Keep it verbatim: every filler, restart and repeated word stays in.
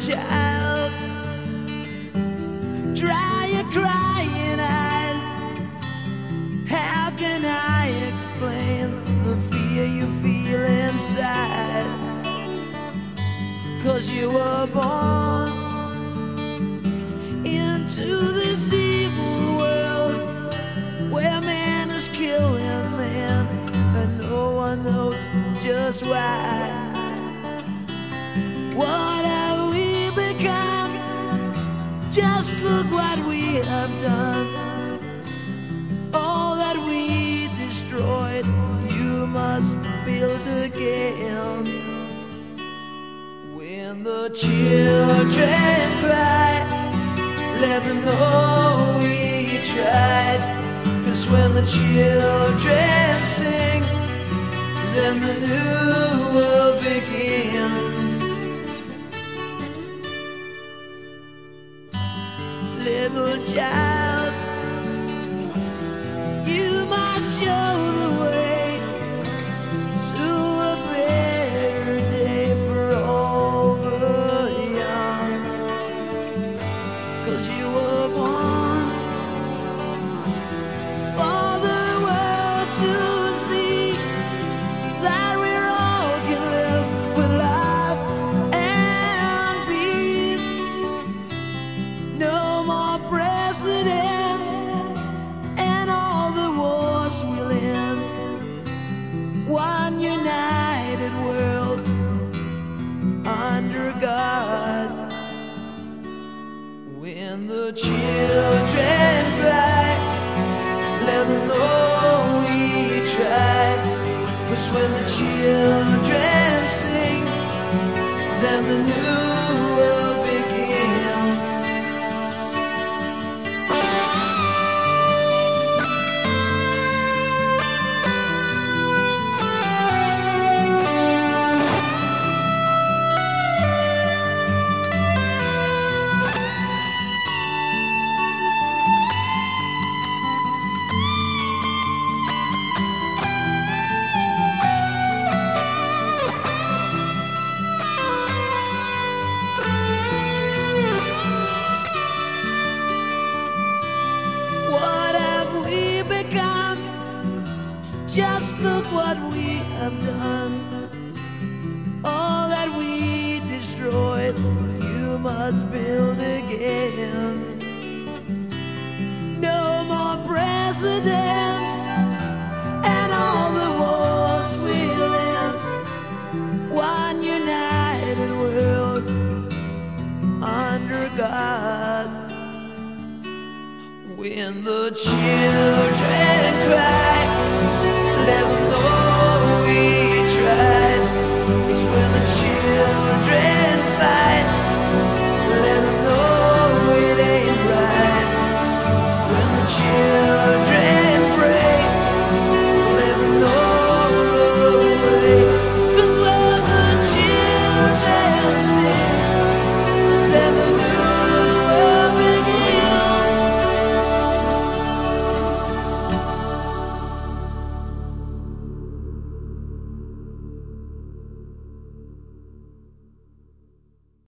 child, dry your crying eyes. How can I explain the fear you feel inside? 'Cause you were born into this evil world where man is killing man and no one knows just why. What have we become? Just look what we have done. All that we destroyed, you must build again. When the children cry, let them know we tried. 'Cause when the children sing, then the new world begins. Little child, you must show the way to a better day for all the young. 'Cause you were born for the world to see that we all can live with love and peace. No more presidents and all the wars will end. One united world under God. When the children cry, let them know we tried. 'Cause when the children sing, then the new world begins. Just look what we have done. All that we destroyed, you must build again. No more presidents and all the wars will end. One united world under God. When the children cry, let them know